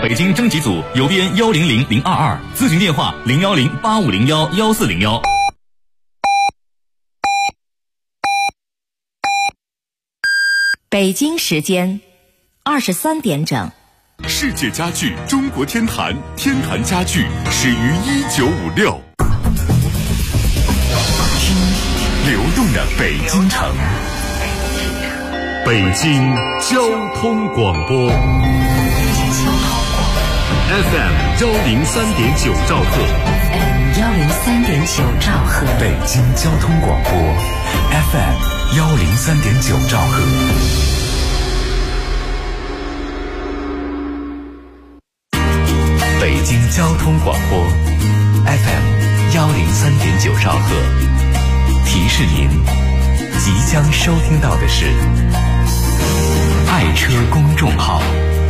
北京征集组邮编100022，咨询电话01085011401。 北京时间23点整。 世界家具中国天坛，天坛家具始于1956。听流动的北京城，北京交通广播 FM103.9兆赫 103.9兆赫， 北京交通广播 FM103.9兆赫。北京交通广播 FM103.9兆赫，提示您即将收听到的是爱车公众号。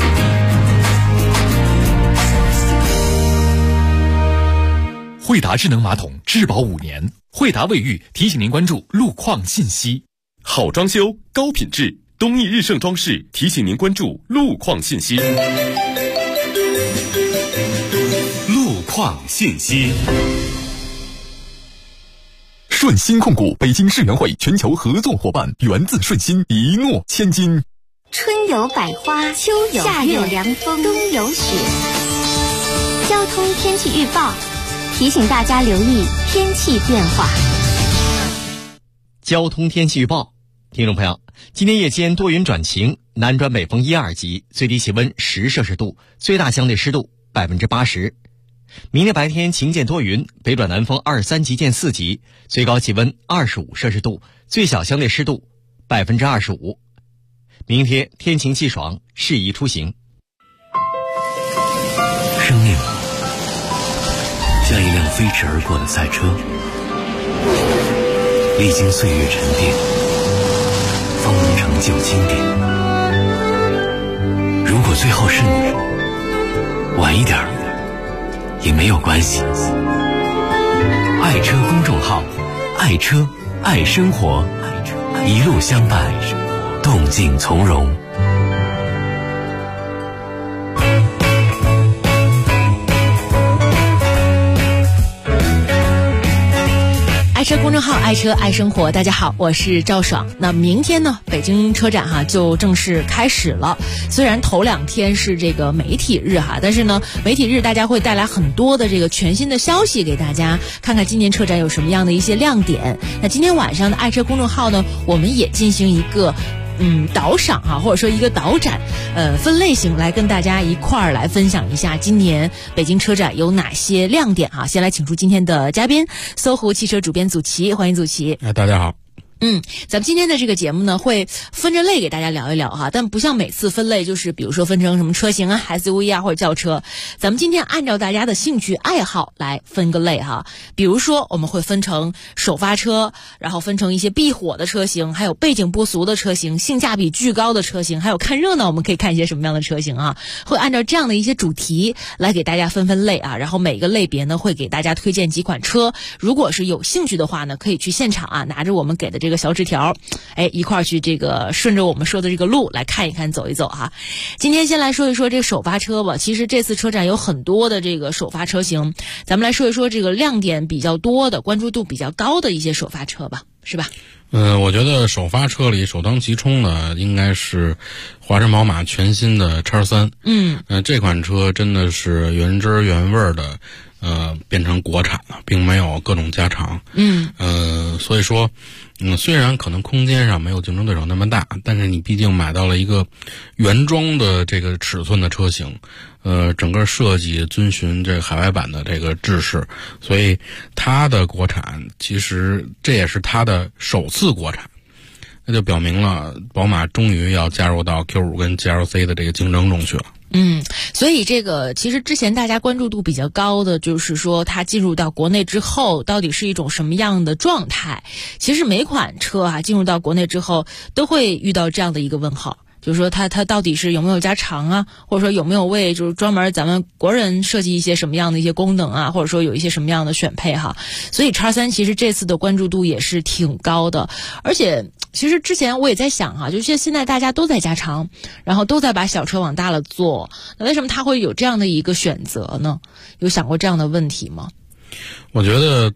惠达智能马桶质保5年，惠达卫浴提醒您关注路况信息。 好装修高品质，东义日盛装饰提醒您关注路况信息。路况信息。 顺鑫控股北京世园会全球合作伙伴，源自顺鑫，一诺千金。 春有百花，秋有夏有凉风，冬有雪。交通天气预报提醒大家留意天气变化。 交通天气预报，听众朋友，今天夜间多云转晴，南转北风1、2级，最低气温10摄氏度，最大相对湿度80%。明天白天晴间多云，北转南风2、3级见4级，最高气温25摄氏度，最小相对湿度25%。明天天晴气爽，适宜出行。 生命像一辆飞驰而过的赛车，历经岁月沉淀，方能成就经典。如果最后是你，晚一点也没有关系。爱车公众号，爱车爱生活，一路相伴，动静从容。 爱车公众号，爱车爱生活。大家好，我是赵爽。那明天呢，北京车展就正式开始了。虽然头2天是这个媒体日但是呢，媒体日大家会带来很多的这个全新的消息给大家，看看今年车展有什么样的一些亮点。那今天晚上的爱车公众号呢，我们也进行一个导赏或者说一个导展，分类型来跟大家一块儿来分享一下今年北京车展有哪些亮点先来请出今天的嘉宾，搜狐汽车主编祖奇，欢迎祖奇。 大家好。 咱们今天的这个节目呢，会分着类给大家聊一聊但不像每次分类就是比如说分成什么车型SUV 或者轿车，咱们今天按照大家的兴趣爱好来分个类比如说我们会分成首发车，然后分成一些必火的车型，还有背景不俗的车型，性价比巨高的车型，还有看热闹我们可以看一些什么样的车型会按照这样的一些主题来给大家分类然后每个类别呢会给大家推荐几款车，如果是有兴趣的话呢，可以去现场拿着我们给的这个小纸条，一块儿去这个顺着我们说的这个路来看一看走一走今天先来说一说这个首发车吧。其实这次车展有很多的这个首发车型，咱们来说一说这个亮点比较多的、关注度比较高的一些首发车吧，是吧？ 我觉得首发车里首当其冲的应该是华晨宝马全新的 X3。这款车真的是原汁原味的变成国产了，并没有各种加长。所以说虽然可能空间上没有竞争对手那么大，但是你毕竟买到了一个原装的这个尺寸的车型，整个设计遵循这个海外版的这个制式，所以它的国产其实这也是它的首次国产，那就表明了宝马终于要加入到 Q5 跟 GLC 的这个竞争中去了。 所以这个其实之前大家关注度比较高的就是说它进入到国内之后到底是一种什么样的状态。其实每款车进入到国内之后都会遇到这样的一个问号， 就是说它到底是有没有加长啊，或者说有没有为就是专门咱们国人设计一些什么样的一些功能啊，或者说有一些什么样的选配哈。所以 X3 其实这次的关注度也是挺高的，而且其实之前我也在想哈，就是现在大家都在加长，然后都在把小车往大了做，那为什么它会有这样的一个选择呢？有想过这样的问题吗？ 我觉得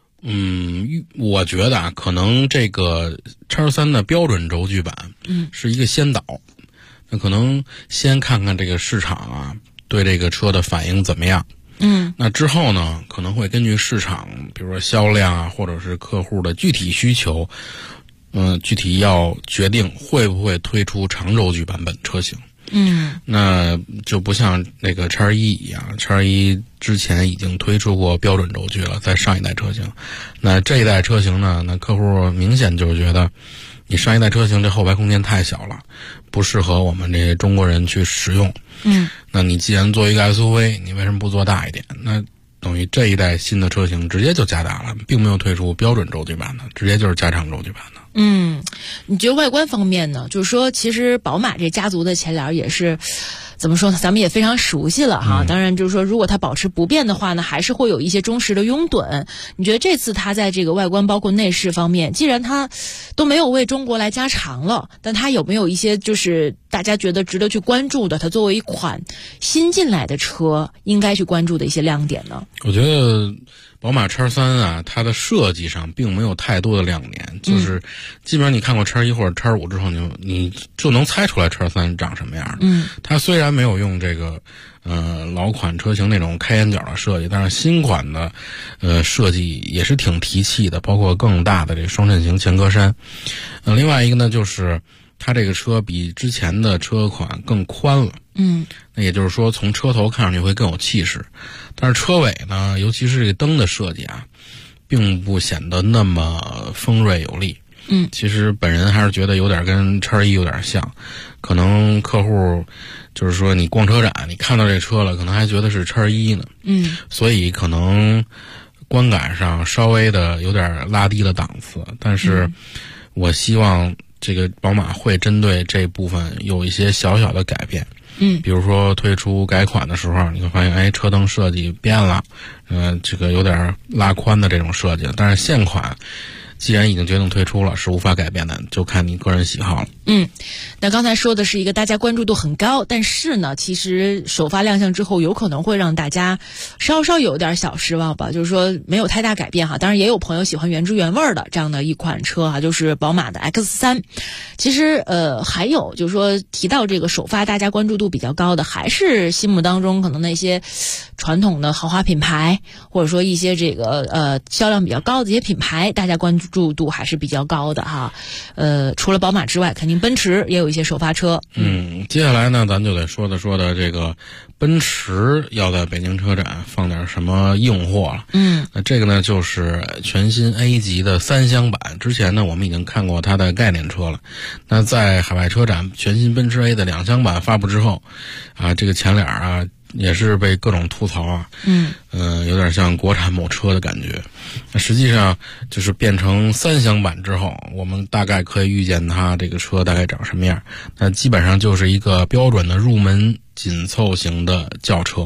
啊，可能这个 X3 的标准轴距版是一个先导，那可能先看看这个市场啊对这个车的反应怎么样。那之后呢，可能会根据市场，比如说销量啊，或者是客户的具体需求，具体要决定会不会推出长轴距版本车型。那就不像那个 X1 一样 ，X1 之前已经推出过标准轴距了，在上一代车型。那这一代车型呢，那客户明显就是觉得你上一代车型这后排空间太小了，不适合我们这些中国人去使用。那你既然做一个 SUV， 你为什么不做大一点？那等于这一代新的车型直接就加大了，并没有推出标准轴距版的，直接就是加长轴距版的。 你觉得外观方面呢？就是说，其实宝马这家族的前脸也是怎么说呢？咱们也非常熟悉了哈。当然，就是说，如果它保持不变的话呢，还是会有一些忠实的拥趸。你觉得这次它在这个外观包括内饰方面，既然它都没有为中国来加长了，但它有没有一些就是大家觉得值得去关注的？它作为一款新进来的车，应该去关注的一些亮点呢？ 我觉得宝马 X3 啊，它的设计上并没有太多的亮点，就是基本上你看过 X1 或者 X5 之后，你就能猜出来 X3 长什么样的。它虽然没有用这个老款车型那种开眼角的设计，但是新款的设计也是挺提气的，包括更大的这个双衬型前格栅。另外一个呢，就是它这个车比之前的车款更宽了。那也就是说从车头看上去会更有气势，但是车尾呢，尤其是这个灯的设计啊，并不显得那么锋锐有力。其实本人还是觉得有点跟 X1 有点像，可能客户就是说你逛车展你看到这车了，可能还觉得是 X1 呢。所以可能观感上稍微的有点拉低了档次，但是我希望这个宝马会针对这部分有一些小小的改变。比如说推出改款的时候，你会发现，车灯设计变了，这个有点拉宽的这种设计了。但是现款既然已经决定推出了，是无法改变的，就看你个人喜好了。 那刚才说的是一个大家关注度很高，但是呢，其实首发亮相之后，有可能会让大家稍稍有点小失望吧，就是说没有太大改变哈。当然也有朋友喜欢原汁原味的这样的一款车哈，就是宝马的 X3。其实还有就是说提到这个首发大家关注度比较高的，还是心目当中可能那些传统的豪华品牌，或者说一些这个销量比较高的一些品牌，大家关注度还是比较高的哈。除了宝马之外，肯定奔驰也有一些首发车。 接下来呢，咱就得说的这个奔驰要在北京车展放点什么硬货了。那这个呢就是全新 A 级的3厢版。之前呢我们已经看过它的概念车了。那在海外车展全新奔驰 A 的2厢版发布之后啊，这个前脸啊也是被各种吐槽啊，有点像国产某车的感觉。那实际上就是变成3厢版之后，我们大概可以预见它这个车大概长什么样。那基本上就是一个标准的入门紧凑型的轿车。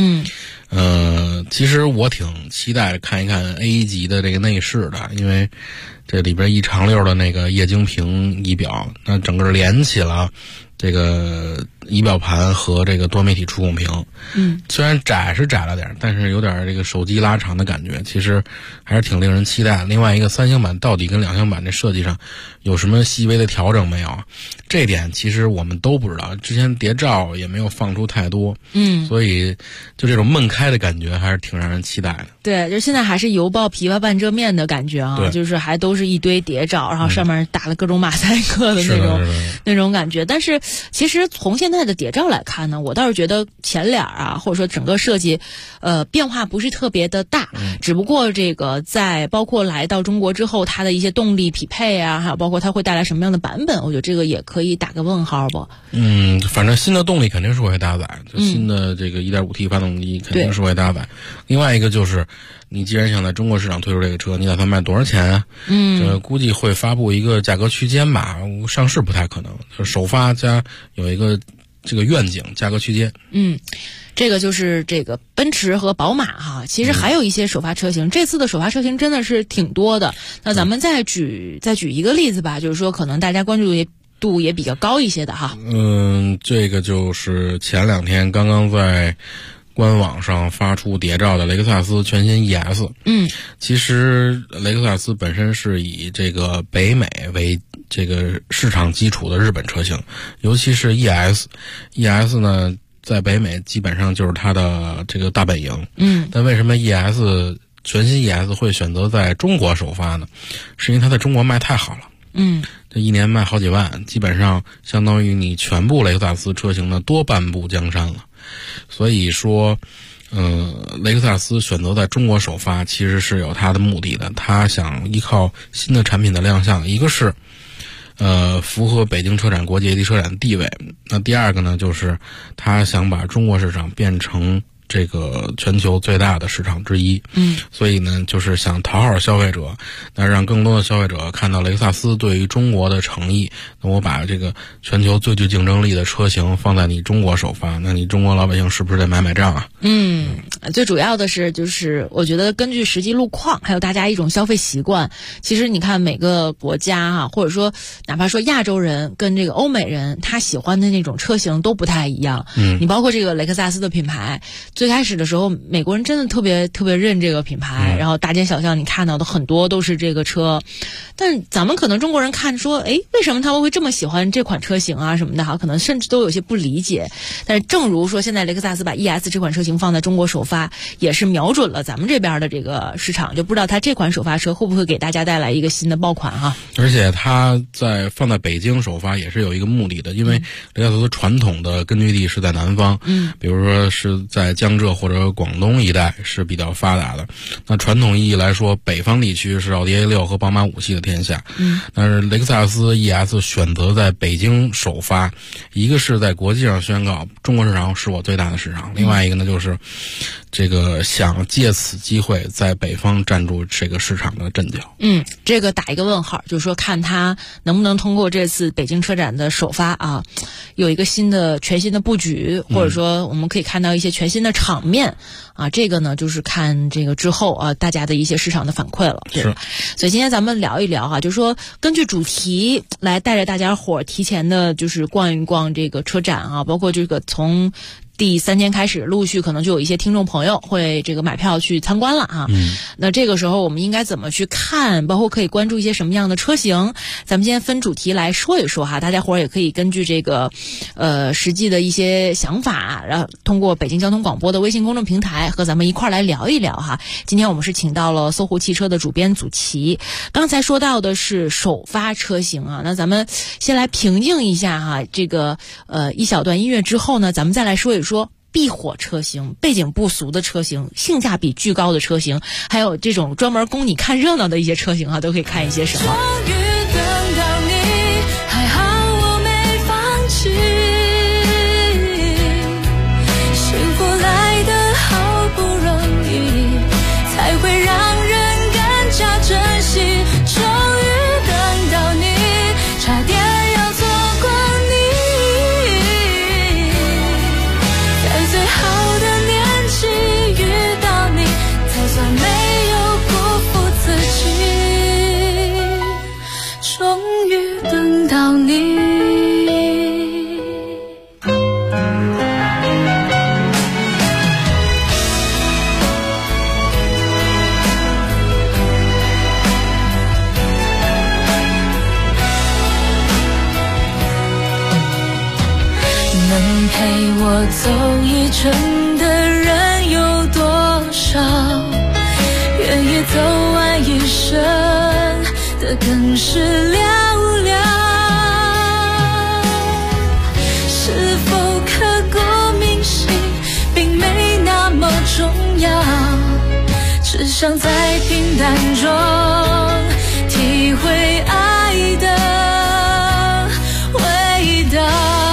其实我挺期待看一看 A 级的这个内饰的，因为这里边一长溜的那个液晶屏仪表，那整个连起了这个仪表盘和这个多媒体触控屏。虽然窄是窄了点，但是有点这个手机拉长的感觉，其实还是挺令人期待。另外一个3厢版到底跟2厢版这设计上有什么细微的调整没有？这一点其实我们都不知道，之前谍照也没有放出太多。所以就这种闷开的感觉还是挺让人期待的。 对，就现在还是犹抱琵琶半遮面的感觉啊，就是还都是一堆谍照，然后上面打了各种马赛克的那种感觉。但是其实从现在现在的谍照来看呢，我倒是觉得前脸啊，或者说整个设计，变化不是特别的大，只不过这个在包括来到中国之后，它的一些动力匹配啊，还有包括它会带来什么样的版本，我觉得这个也可以打个问号吧。 反正新的动力肯定是会搭载，就新的这个 1.5T 发动机肯定是会搭载。另外一个就是，你既然想在中国市场推出这个车，你打算卖多少钱啊？估计会发布一个价格区间吧，上市不太可能，就是首发加有一个这个愿景价格区间。 这个就是这个奔驰和宝马哈，其实还有一些首发车型，这次的首发车型真的是挺多的。那咱们再举一个例子吧，就是说可能大家关注度也比较高一些的哈。 这个就是前2天刚刚在官网上发出谍照的雷克萨斯全新 ES。其实雷克萨斯本身是以这个北美为这个市场基础的日本车型，尤其是 ES 呢，在北美基本上就是它的这个大本营。但为什么全新 ES 会选择在中国首发呢？是因为它在中国卖太好了。这一年卖好几万，基本上相当于你全部雷克萨斯车型的多半部江山了。所以说雷克萨斯选择在中国首发其实是有它的目的的，它想依靠新的产品的亮相，一个是符合北京车展国际 AD 车展的地位，那第二个呢，就是他想把中国市场变成这个全球最大的市场之一。所以呢，就是想讨好消费者，那让更多的消费者看到雷克萨斯对于中国的诚意。那我把这个全球最具竞争力的车型放在你中国首发，那你中国老百姓是不是得买账啊？ 最主要的是就是我觉得根据实际路况，还有大家一种消费习惯，其实你看每个国家啊，或者说哪怕说亚洲人跟这个欧美人，他喜欢的那种车型都不太一样。你包括这个雷克萨斯的品牌，最开始的时候美国人真的特别特别认这个品牌，然后大街小巷你看到的很多都是这个车，但咱们可能中国人看说，为什么他们会这么喜欢这款车型啊什么的哈，可能甚至都有些不理解。但是正如说现在雷克萨斯把 ES 这款车型放在中国首发，也是瞄准了咱们这边的这个市场，就不知道它这款首发车会不会给大家带来一个新的爆款哈。 而且它放在北京首发也是有一个目的的，因为雷克萨斯传统的根据地是在南方，比如说是在江浙或者广东一带是比较发达的。那传统意义来说，北方地区是奥迪 A6 和宝马5系的天下。但是雷克萨斯 ES 选择在北京首发，一个是在国际上宣告中国市场是我最大的市场，另外一个呢就是这个想借此机会在北方站住这个市场的阵脚。 这个打一个问号，就是说看他能不能通过这次北京车展的首发啊，有一个全新的布局，或者说我们可以看到一些全新的场面啊。这个呢就是看这个之后啊大家的一些市场的反馈了，对吧？所以今天咱们聊一聊哈，就是说根据主题来带着大家伙提前的就是逛一逛这个车展啊，包括这个从第3天开始，陆续可能就有一些听众朋友会这个买票去参观了啊。那这个时候我们应该怎么去看，包括可以关注一些什么样的车型，咱们今天分主题来说一说哈。大家伙也可以根据这个实际的一些想法，然后通过北京交通广播的微信公众平台和咱们一块来聊一聊哈。今天我们是请到了搜狐汽车的主编祖奇，刚才说到的是首发车型啊，那咱们先来平静一下哈。这个一小段音乐之后呢，咱们再来说一说必火车型、背景不俗的车型、性价比巨高的车型，还有这种专门供你看热闹的一些车型啊，都可以看一些什么。 走一程的人有多少？愿意走完一生的更是寥寥。是否想在平淡中体会爱的味道。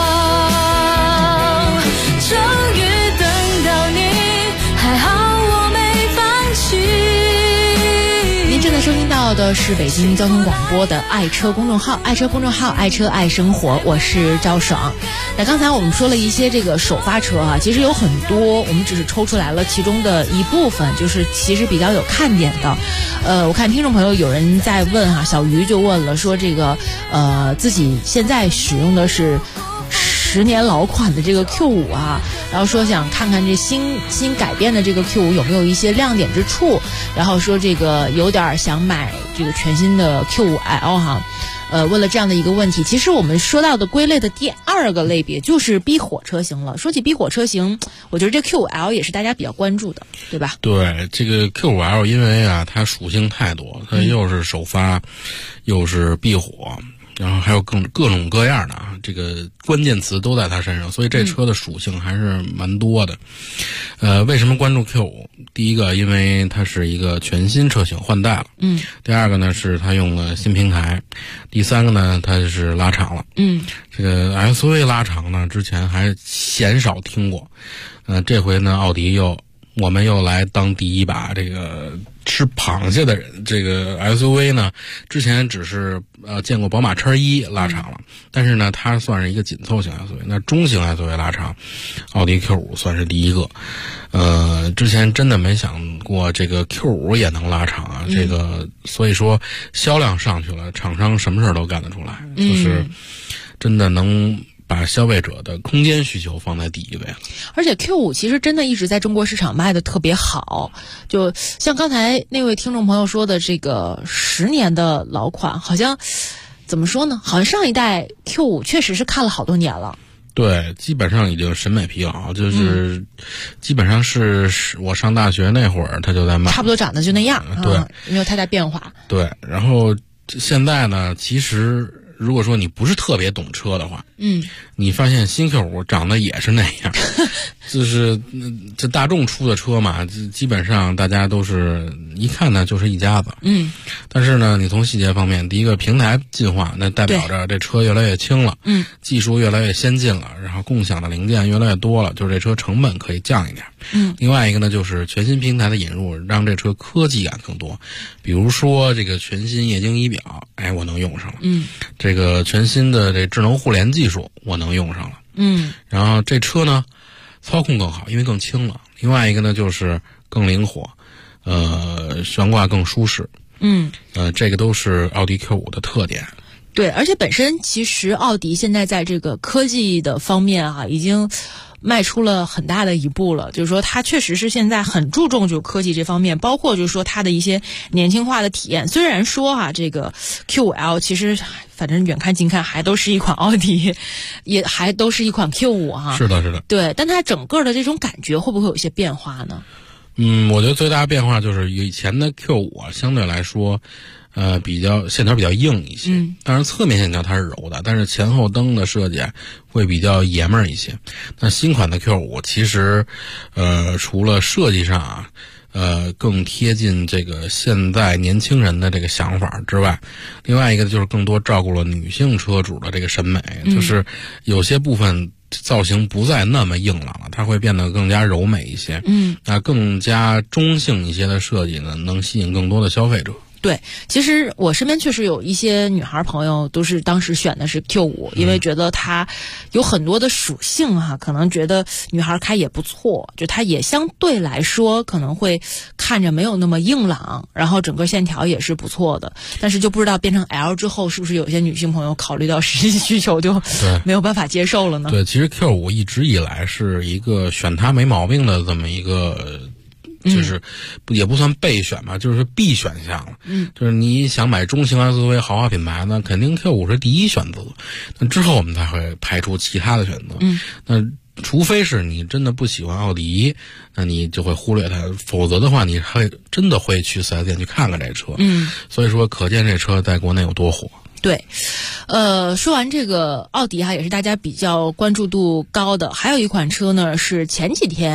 终于等到你，还好我没放弃。 您正在收听到的是北京交通广播的爱车公众号，爱车公众号，爱车爱生活，我是赵爽。那刚才我们说了一些这个首发车啊，其实有很多，我们只是抽出来了其中的一部分，就是其实比较有看点的。我看听众朋友有人在问哈，小鱼就问了，说这个自己现在使用的是10年老款的这个 Q5 啊，然后说想看看这新改变的这个 Q5 有没有一些亮点之处，然后说这个有点想买这个全新的 Q5L 哈。问了这样的一个问题，其实我们说到的归类的第2个类别就是 B 火车型了。说起 B 火车型，我觉得这 Q5L 也是大家比较关注的，对吧？ 对，这个 Q5L 因为啊它属性太多，它又是首发，又是避火，然后还有各种各样的啊，这个关键词都在它身上，所以这车的属性还是蛮多的。为什么关注 Q5？ 第一个，因为它是一个全新车型换代了。第二个呢，是它用了新平台。第三个呢，它是拉长了。这个 SUV 拉长呢，之前还鲜少听过。这回呢，奥迪我们又来当第一把这个吃螃蟹的人。这个 SUV 呢，之前只是见过宝马 X1 拉长了，但是呢，它算是一个紧凑型 SUV。那中型 SUV 拉长，奥迪 Q5 算是第一个。之前真的没想过这个 Q5 也能拉长啊，这个所以说销量上去了，厂商什么事都干得出来，就是真的能把消费者的空间需求放在第一位了。 而且 Q5 其实真的一直在中国市场卖的特别好，就像刚才那位听众朋友说的，这个10年的老款，好像怎么说呢？好像上一代 Q5 确实是看了好多年了。 对，基本上已经审美疲劳，就是基本上是我上大学那会儿它就在卖， 差不多长得就那样， 对， 没有太大变化。 对，然后现在呢，其实如果说你不是特别懂车的话，你发现新 Q5 长得也是那样，就是这大众出的车嘛，基本上大家都是一看呢就是一家子。但是呢，你从细节方面，第一个平台进化，那代表着这车越来越轻了，技术越来越先进了，然后共享的零件越来越多了，就是这车成本可以降一点。另外一个呢，就是全新平台的引入，让这车科技感更多，比如说这个全新液晶仪表，我能用上了。这个全新的这智能互联技术我能用上了。然后这车呢操控更好，因为更轻了。另外一个呢就是更灵活，悬挂更舒适。这个都是奥迪 Q5 的特点。 对，而且本身其实奥迪现在在这个科技的方面已经迈出了很大的一步了，就是说它确实是现在很注重就科技这方面，包括就是说它的一些年轻化的体验。虽然说这个 Q5L 其实反正远看近看还都是一款奥迪，也还都是一款 Q5 是的，是的。 对，但它整个的这种感觉会不会有一些变化呢？ 我觉得最大的变化就是以前的 Q5 相对来说比较线条比较硬一些，当然侧面线条它是柔的，但是前后灯的设计会比较爷们儿一些。那新款的 Q5 其实除了设计上更贴近这个现在年轻人的这个想法之外，另外一个就是更多照顾了女性车主的这个审美，就是有些部分造型不再那么硬朗了，它会变得更加柔美一些。那更加中性一些的设计呢，能吸引更多的消费者。 对，其实我身边确实有一些女孩朋友都是当时选的是 Q5，因为觉得它有很多的属性可能觉得女孩开也不错，就它也相对来说可能会看着没有那么硬朗，然后整个线条也是不错的，但是就不知道变成 L 之后是不是有些女性朋友考虑到实际需求就没有办法接受了呢？ 对，其实 Q5 一直以来是一个选它没毛病的这么一个就是也不算备选吧，就是必选项了。就是你想买中型 SUV 豪华品牌呢，肯定 Q5 是第一选择，那之后我们才会排除其他的选择。那除非是你真的不喜欢奥迪，那你就会忽略它，否则的话你还真的会去 4S 店去看看这车。所以说可见这车在国内有多火。 对，说完这个奥迪也是大家比较关注度高的，还有一款车呢是前几天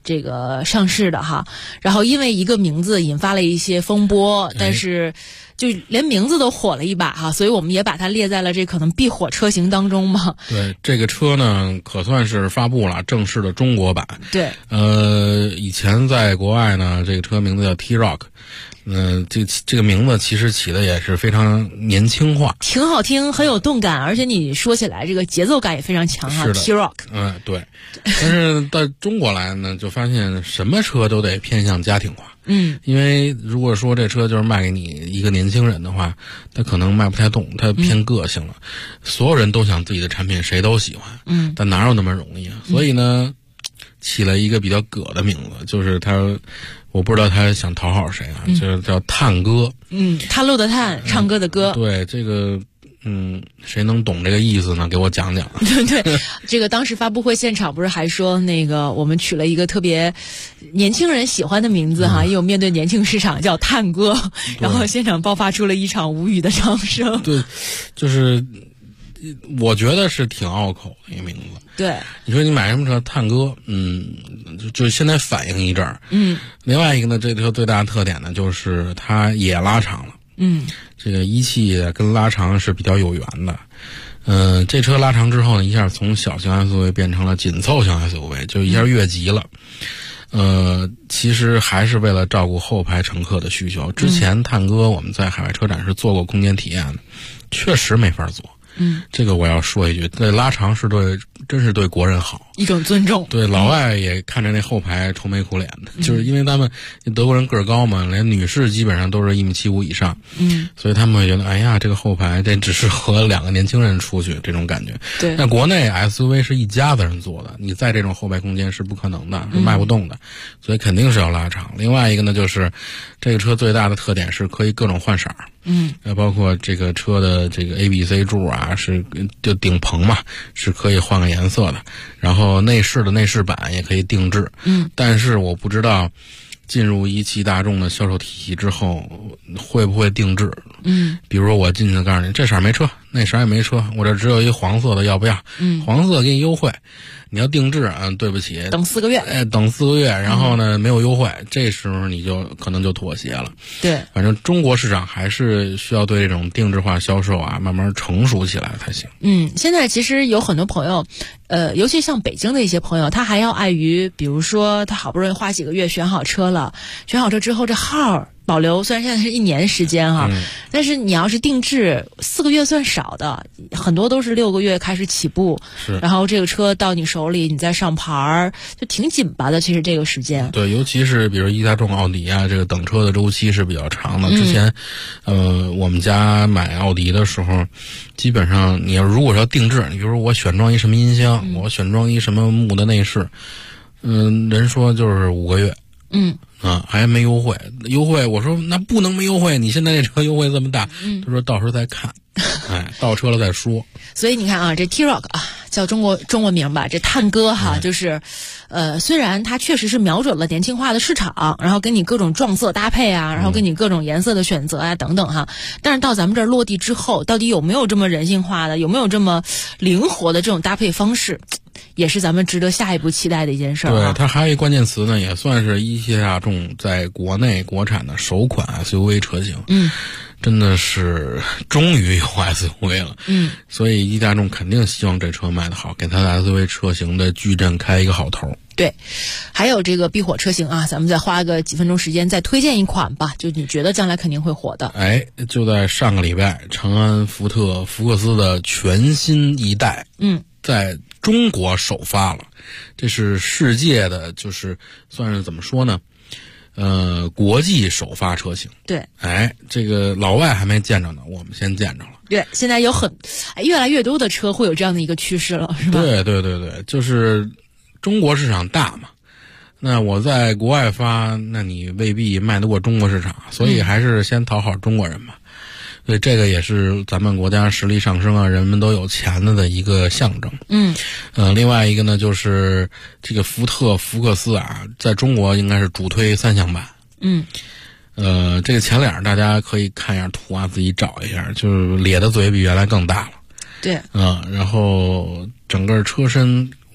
这个上市的哈，然后因为一个名字引发了一些风波，但是就连名字都火了一把哈，所以我们也把它列在了这可能必火车型当中嘛。 对，这个车呢可算是发布了正式的中国版。 对， 以前在国外呢，这个车名字叫 T-Roc。这个名字其实起的也是非常年轻化， 挺好听，很有动感，而且你说起来这个节奏感也非常强哈。 是的 T-Roc。 对。但是到中国来呢，就发现什么车都得偏向家庭化。因为如果说这车就是卖给你一个年轻人的话，他可能卖不太动，他偏个性了。所有人都想自己的产品谁都喜欢，但哪有那么容易啊？所以呢，起了一个比较葛的名字，就是他。我不知道他想讨好谁啊，就是叫探歌。 探路的探，唱歌的歌。 对，这个谁能懂这个意思呢？给我讲讲。 对，这个当时发布会现场不是还说那个我们取了一个特别年轻人喜欢的名字哈，也有面对年轻市场叫探歌，然后现场爆发出了一场无语的掌声。 对，就是我觉得是挺拗口的一个名字。 对， 你说你买什么车？探歌，就现在反应一阵儿。另外一个呢，这车最大的特点呢，就是它也拉长了。这个一汽跟拉长是比较有缘的。这车拉长之后呢，一下从小型 SUV 变成了紧凑型 SUV， 就一下越级了。其实还是为了照顾后排乘客的需求。之前探歌我们在海外车展是做过空间体验的，确实没法做。这个我要说一句，这拉长是真是对国人好， 一种尊重。 对，老外也看着那后排愁眉苦脸的，就是因为他们德国人个儿高嘛，连女士基本上都是1.75米以上，所以他们会觉得，哎呀，这个后排这只适合2个年轻人出去这种感觉。 对， 那国内 SUV 是一家子人做的，你在这种后排空间是不可能的，是迈不动的，所以肯定是要拉长。另外一个呢，就是这个车最大的特点是可以各种换色。包括这个车的这个 A、B、C 柱啊，是就顶棚嘛，是可以换个颜色的。然后内饰的内饰板也可以定制。但是我不知道进入一汽大众的销售体系之后会不会定制。比如说我进去告诉你这色儿没车，那色儿也没车，我这只有一黄色的，要不要？黄色给你优惠。你要定制对不起， 等4个月。 等4个月，然后呢没有优惠，这时候你就可能就妥协了。 对， 反正中国市场还是需要对这种定制化销售慢慢成熟起来才行。 现在其实有很多朋友，尤其像北京的一些朋友，他还要碍于，比如说他好不容易花几个月选好车了，选好车之后这号保留，虽然现在是1年时间哈，但是你要是定制4个月算少的，很多都是6个月开始起步，然后这个车到你手里，你再上牌儿，就挺紧巴的。其实这个时间， 对，尤其是比如一大众、奥迪啊，这个等车的周期是比较长的。之前，我们家买奥迪的时候，基本上你如果要定制，你比如说我选装一什么音箱，我选装一什么木的内饰，人说就是5个月。还没优惠，我说那不能没优惠，你现在这车优惠这么大，他说到时候再看，到车了再说。 所以你看这 T-Roc 叫中文名吧，这探歌就是，虽然它确实是瞄准了年轻化的市场，然后给你各种撞色搭配然后给你各种颜色的选择等等但是到咱们这儿落地之后，到底有没有这么人性化的，有没有这么灵活的这种搭配方式？也是咱们值得下一步期待的一件事儿。 对，它还有一个关键词呢，也算是一汽大众在国内国产的首款 SUV 车型。真的是终于有 SUV 了。所以一汽大众肯定希望这车卖得好，给它的 SUV 车型的矩阵开一个好头。 对，还有这个必火车型咱们再花个几分钟时间再推荐一款吧，就你觉得将来肯定会火的。 就在上个礼拜，长安福特福克斯的全新一代，在中国首发了，这是世界的，就是算是怎么说呢？国际首发车型。 对， 这个老外还没见着呢，我们先见着了。 对，现在有越来越多的车会有这样的一个趋势了，是吧？ 对，就是中国市场大嘛，那我在国外发，那你未必卖得过中国市场，所以还是先讨好中国人吧。所以这个也是咱们国家实力上升人们都有钱了的一个象征。另外一个呢，就是这个福特福克斯在中国应该是主推3厢版。这个前脸大家可以看一下图自己找一下，就是咧的嘴比原来更大了。 对， 然后整个车身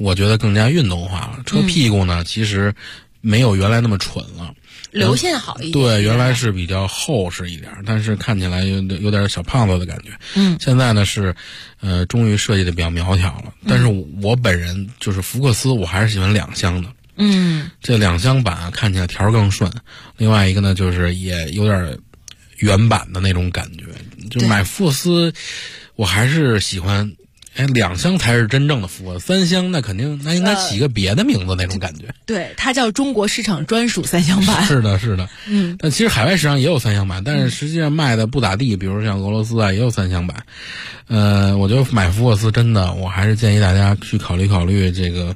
我觉得更加运动化了。车屁股呢，其实没有原来那么蠢了， 流线好一点。 对，原来是比较厚实一点，但是看起来有点小胖子的感觉。现在呢是，终于设计的比较苗条了。但是我本人就是福克斯，我还是喜欢2厢的。这2厢版看起来条更顺。另外一个呢，就是也有点原版的那种感觉。就买福克斯，我还是喜欢。2厢才是真正的福克斯，3厢那应该起个别的名字那种感觉。 对，它叫中国市场专属3厢版。 是的。但其实海外市场也有3厢版，但是实际上卖的不咋地，比如像俄罗斯啊也有3厢版。我觉得买福克斯真的，我还是建议大家去考虑这个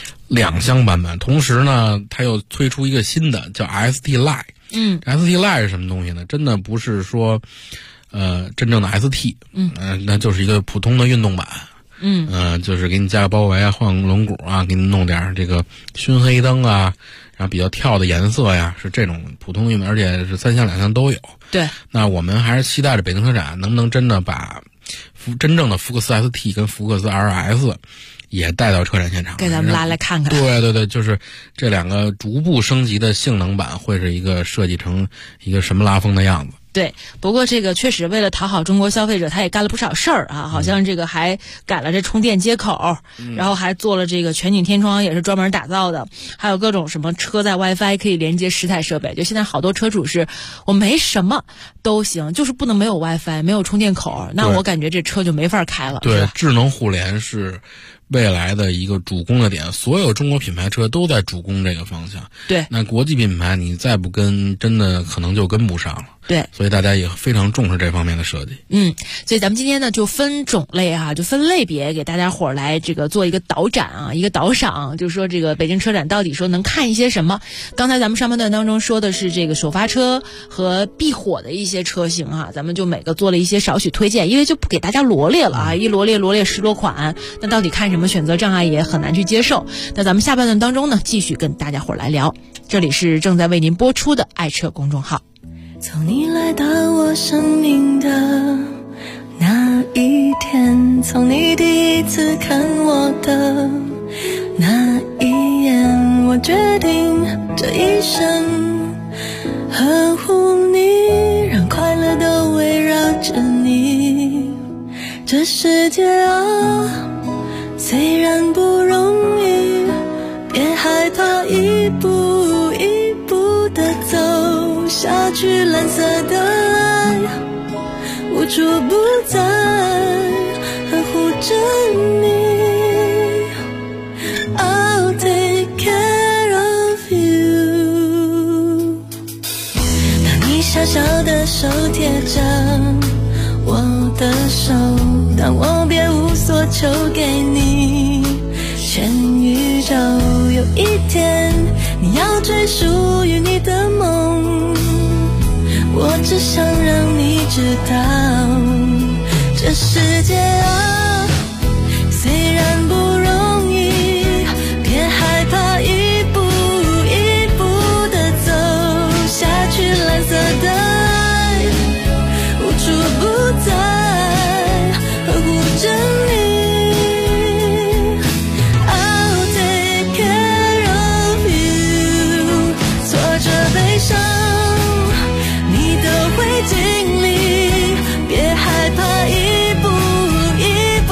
2厢版本。同时呢，它又推出一个新的叫 ST Line。ST Line 是什么东西呢？真的不是说真正的 ST， 那就是一个普通的运动版，就是给你加个包围啊，换个轮毂啊，给你弄点这个熏黑灯啊，然后比较跳的颜色呀，是这种普通的运动，而且是3厢2厢都有。 对， 那我们还是期待着北京车展能不能真的把真正的福克斯 ST 跟福克斯 RS 也带到车展现场， 给咱们拉来看看。 对，就是这2个逐步升级的性能版会是一个设计成一个什么拉风的样子。 对，不过这个确实为了讨好中国消费者，他也干了不少事儿啊，好像这个还改了这充电接口，然后还做了这个全景天窗，也是专门打造的，还有各种什么车载 WiFi 可以连接10台设备。就现在好多车主是我没什么都行，就是不能没有 WiFi 没有充电口，那我感觉这车就没法开了。 对，智能互联是未来的一个主攻的点，所有中国品牌车都在主攻这个方向。 对， 那国际品牌你再不跟，真的可能就跟不上了。 对， 所以大家也非常重视这方面的设计。 所以咱们今天呢就分种类就分类别给大家伙儿来这个做一个导展啊，一个导赏，就是说这个北京车展到底说能看一些什么。刚才咱们上半段当中说的是这个首发车和必火的一些车型咱们就每个做了一些少许推荐，因为就不给大家罗列了一罗列10多款，那到底看什么选择障碍也很难去接受。那咱们下半段当中呢继续跟大家伙儿来聊，这里是正在为您播出的爱车公众号。 从你来到我生命的那一天，从你第一次看我的那一眼，我决定这一生呵护你，让快乐都围绕着你。这世界虽然不容易，别害怕一步一步地走下去，蓝色的爱无处不在，呵护着你。 I'll take care of you。 当你小小的手贴着我的手，当我别无所求给你全宇宙，有一天你要追属于你的梦，我只想让你知道，这世界虽然不容易，别害怕一步一步地走下去，蓝色的爱无处不在，呵护着你。悲伤你都会经历，别害怕一步一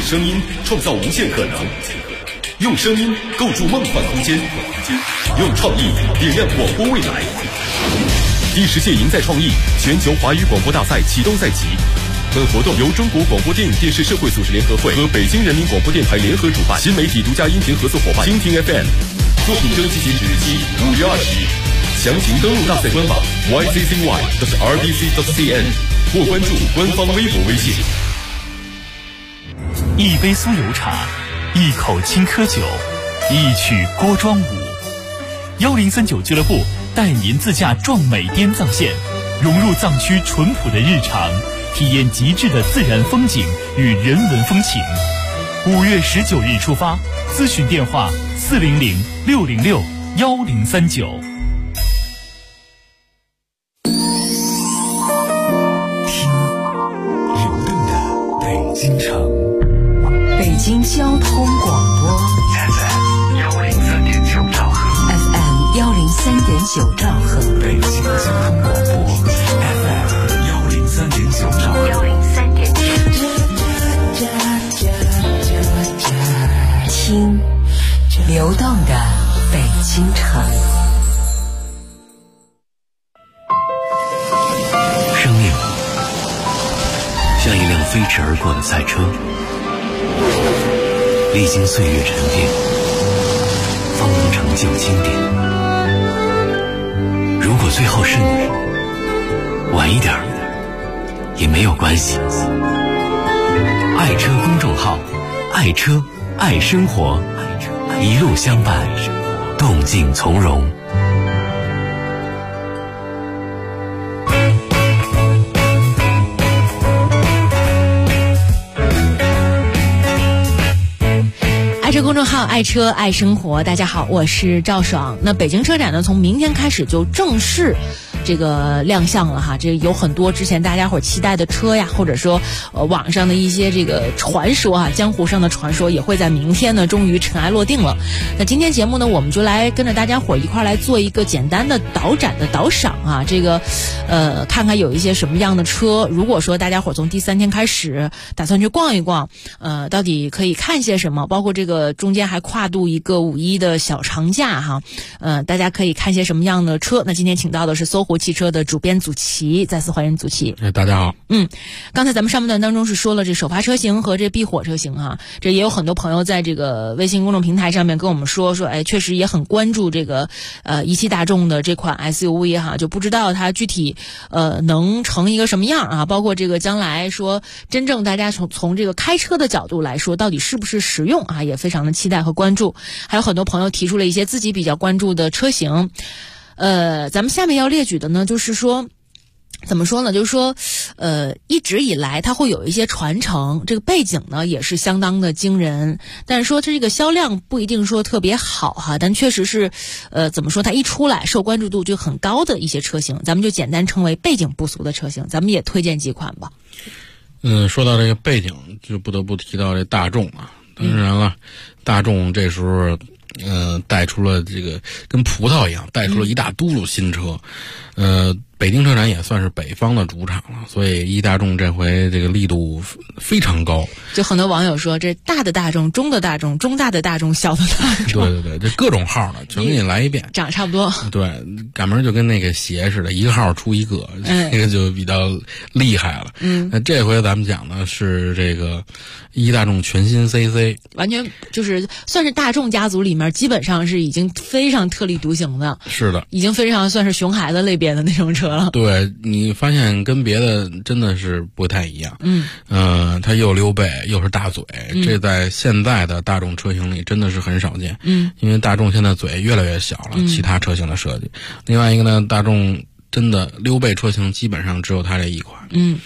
声音创造无限可能，用声音构筑梦幻空间，用创意点亮广播未来。第10届赢在创意全球华语广播大赛启动赛期。本活动由中国广播电影电视社会组织联合会和北京人民广播电台联合主办，新媒体独家音频合作伙伴蜻蜓 FM。作品征集截止日期5月20日，详情登录大赛官网 yccy.rbc.cn 或关注官方微博微信。 一杯酥油茶，一口青稞酒，一曲锅庄舞。1039俱乐部带您自驾壮美滇藏线，融入藏区淳朴的日常，体验极致的自然风景与人文风情。5月19日出发，咨询电话400-606-1039。 听流动的北京城， 北京交通广播 FM 103.9兆赫 ，FM 103.9兆赫， 北京交通广播 FM 103.9兆赫 ，103.9。听流动的北京城。 生命像一辆飞驰而过的赛车，历经岁月沉淀，方能成就经典。如果最后是你，晚一点也没有关系。爱车公众号，爱车爱生活，一路相伴，动静从容。 爱车公众号，爱车爱生活。大家好，我是赵爽。那北京车展呢，从明天开始就正式这个亮相了哈，这有很多之前大家伙期待的车呀，或者说网上的一些这个传说啊，江湖上的传说也会在明天呢终于尘埃落定了。那今天节目呢，我们就来跟着大家伙一块来做一个简单的导展的导赏啊，这个看看有一些什么样的车。如果说大家伙从第3天开始打算去逛一逛，到底可以看些什么，包括这个中间还跨度一个5·1的小长假哈，大家可以看些什么样的车。那今天请到的是搜狐汽车的主编祖奇，再次欢迎祖奇。 大家好。 刚才咱们上半段当中是说了这首发车型和这避火车型哈，这也有很多朋友在这个微信公众平台上面跟我们说，哎，确实也很关注这个一汽大众的这款 SUV 哈，就不知道它具体能成一个什么样啊，包括这个将来说真正大家从这个开车的角度来说，到底是不是实用啊，也非常的期待和关注。还有很多朋友提出了一些自己比较关注的车型。咱们下面要列举的呢，就是说怎么说呢，就是说一直以来它会有一些传承，这个背景呢也是相当的惊人，但是说它这个销量不一定说特别好哈，但确实是怎么说，它一出来受关注度就很高的一些车型，咱们就简单称为背景不俗的车型，咱们也推荐几款吧。 说到这个背景，就不得不提到这大众啊。当然了，大众这时候带出了这个跟葡萄一样，带出了一大嘟噜新车。北京车展也算是北方的主场了，所以一大众这回这个力度非常高。 就很多网友说，这大的大众、中的大众、中大的大众、小的大众， 对对对，这各种号的全给你来一遍， 长差不多。 对，赶明儿就跟那个鞋似的，一个号出一个，这个就比较厉害了。那这回咱们讲的是这个一大众全新 CC， 完全就是算是大众家族里面基本上是已经非常特立独行的。 是的， 已经非常算是熊孩子类别的那种车了。 对，你发现跟别的真的是不太一样。它又溜背又是大嘴，这在现在的大众车型里真的是很少见。因为大众现在嘴越来越小了，其他车型的设计。另外一个呢，大众真的溜背车型基本上只有它这一款。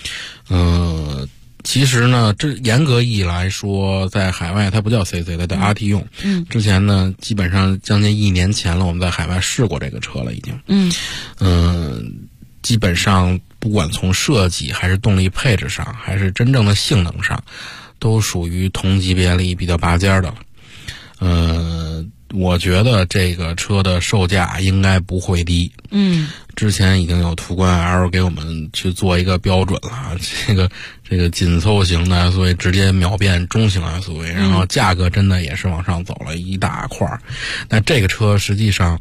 其实呢，这严格意义来说，在海外它不叫 CC， 它叫 RT 用。之前呢，基本上将近1年前了，我们在海外试过这个车了，已经。基本上不管从设计还是动力配置上，还是真正的性能上，都属于同级别里比较拔尖的了。 我觉得这个车的售价应该不会低。之前已经有途观 L 给我们去做一个标准了，这个紧凑型的 SUV 直接秒变中型 SUV， 然后价格真的也是往上走了一大块。那这个车实际上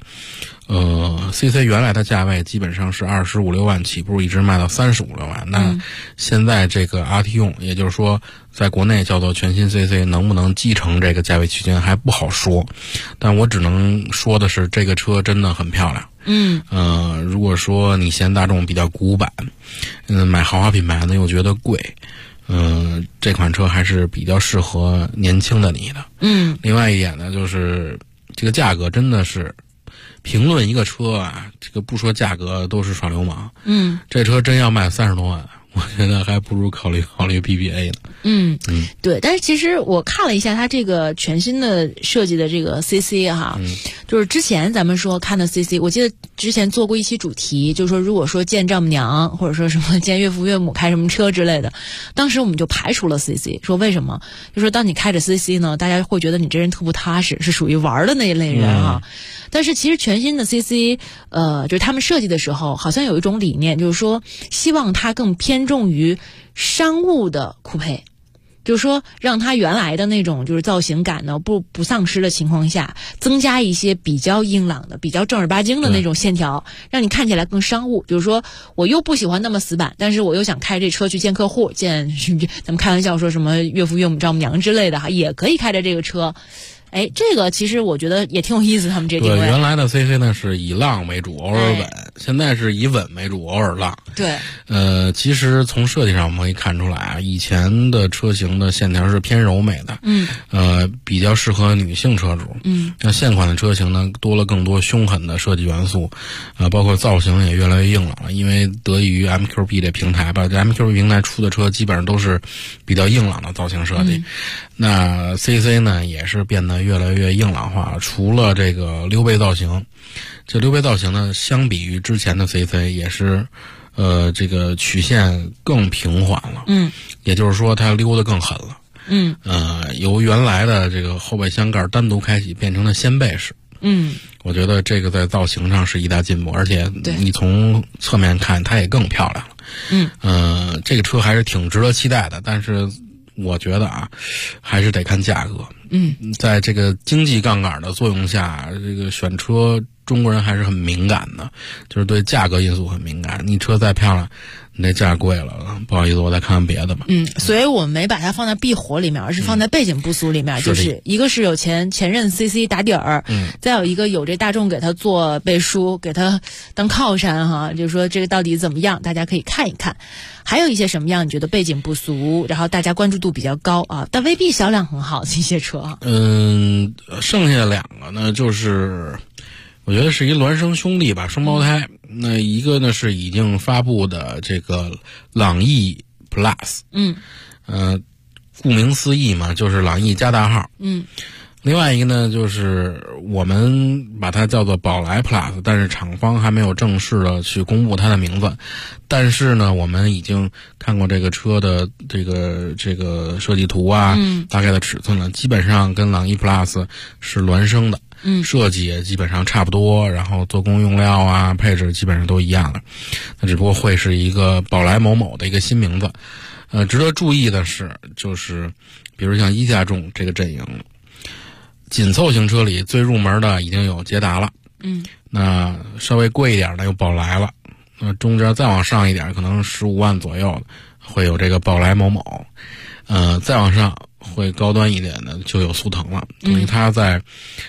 CC 原来的价位基本上是25、6万起步，一直卖到35、6万。那现在这个 Arteon， 也就是说在国内叫做全新 CC， 能不能继承这个价位区间还不好说，但我只能说的是这个车真的很漂亮。如果说你嫌大众比较古板，买豪华品牌呢又觉得贵，这款车还是比较适合年轻的你的。另外一点呢，就是这个价格真的是评论一个车啊，这个不说价格都是耍流氓。这车真要卖30多万，我觉得还不如考虑 BBA 呢。 对，但是其实我看了一下它这个全新的设计的这个 CC 哈，就是之前咱们说看的 CC， 我记得之前做过一期主题，就是说如果说见丈母娘或者说什么见岳父岳母开什么车之类的，当时我们就排除了 CC， 说为什么？就说当你开着 CC 呢，大家会觉得你这人特不踏实，是属于玩的那一类人啊。但是其实全新的 CC， 就是他们设计的时候，好像有一种理念，就是说希望它更偏重于商务的酷配。就是说让它原来的那种就是造型感呢不丧失的情况下，增加一些比较硬朗的比较正儿八经的那种线条，让你看起来更商务。就是说我又不喜欢那么死板，但是我又想开这车去见客户，咱们开玩笑说什么岳父岳母丈母娘之类的哈，也可以开着这个车。这个其实我觉得也挺有意思，他们这定位。 对，原来的 CC 呢是以浪为主，偶尔稳，现在是以稳为主，偶尔浪。 对。 其实从设计上我们可以看出来啊，以前的车型的线条是偏柔美的，比较适合女性车主。那现款的车型呢，多了更多凶狠的设计元素，包括造型也越来越硬朗了，因为得益于 MQB 这平台吧，这 MQB 平台出的车基本上都是比较硬朗的造型设计。那 CC 呢也是变得越来越硬朗化，除了这个溜背造型，这溜背造型呢相比于之前的 CC 也是这个曲线更平缓了，也就是说它溜得更狠了。由原来的这个后备箱盖单独开启变成了掀背式。我觉得这个在造型上是一大进步，而且你从侧面看它也更漂亮了。这个车还是挺值得期待的，但是我觉得啊，还是得看价格。在这个经济杠杆的作用下，这个选车中国人还是很敏感的，就是对价格因素很敏感。你车再漂亮，你这价贵了，不好意思，我再看看别的吧。 所以我们没把它放在壁火里面，而是放在背景不俗里面。就是一个是有前任 CC 打底儿，再有一个有这大众给他做背书，给他当靠山哈。就是说这个到底怎么样，大家可以看一看。还有一些什么样你觉得背景不俗，然后大家关注度比较高啊，但未必销量很好的一些车啊？ 剩下两个呢，就是我觉得是一孪生兄弟吧，双胞胎。那一个呢是已经发布的这个朗逸 Plus， 顾名思义嘛，就是朗逸加大号。另外一个呢，就是我们把它叫做宝来 Plus， 但是厂方还没有正式的去公布它的名字。但是呢，我们已经看过这个车的这个设计图啊，大概的尺寸了，基本上跟朗逸 Plus 是孪生的。设计也基本上差不多，然后做工用料啊配置基本上都一样的，那只不过会是一个宝来某某的一个新名字。值得注意的是，就是比如像一加众这个阵营，紧凑型车里最入门的已经有捷达了，那稍微贵一点的有宝来了，那中间再往上一点可能15万左右的会有这个宝来某某，再往上会高端一点的就有速腾了，等于它在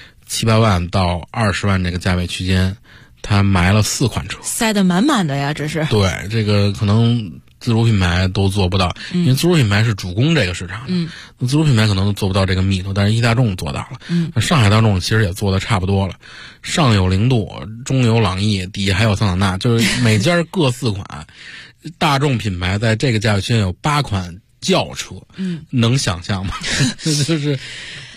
7、8万到20万这个价位区间，它埋了4款车， 塞得满满的呀，这是。 对，这个可能自主品牌都做不到，因为自主品牌是主攻这个市场的，自主品牌可能都做不到这个密度，但是一大众做到了。上海大众其实也做的差不多了，上有零度，中有朗逸，底下还有桑塔纳，就是每家各4款。大众品牌在这个价位区间有8款轿车，能想象吗？就是